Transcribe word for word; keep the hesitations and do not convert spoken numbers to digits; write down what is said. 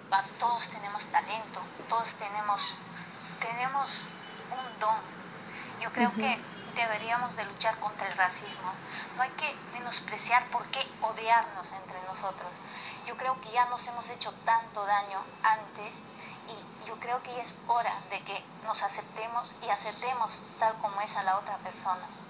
va, todos tenemos talento, todos tenemos, tenemos un don. Yo creo Ujú. que deberíamos de luchar contra el racismo. No hay que menospreciar, por qué odiarnos entre nosotros. Yo creo que ya nos hemos hecho tanto daño antes y yo creo que ya es hora de que nos aceptemos y aceptemos tal como es a la otra persona.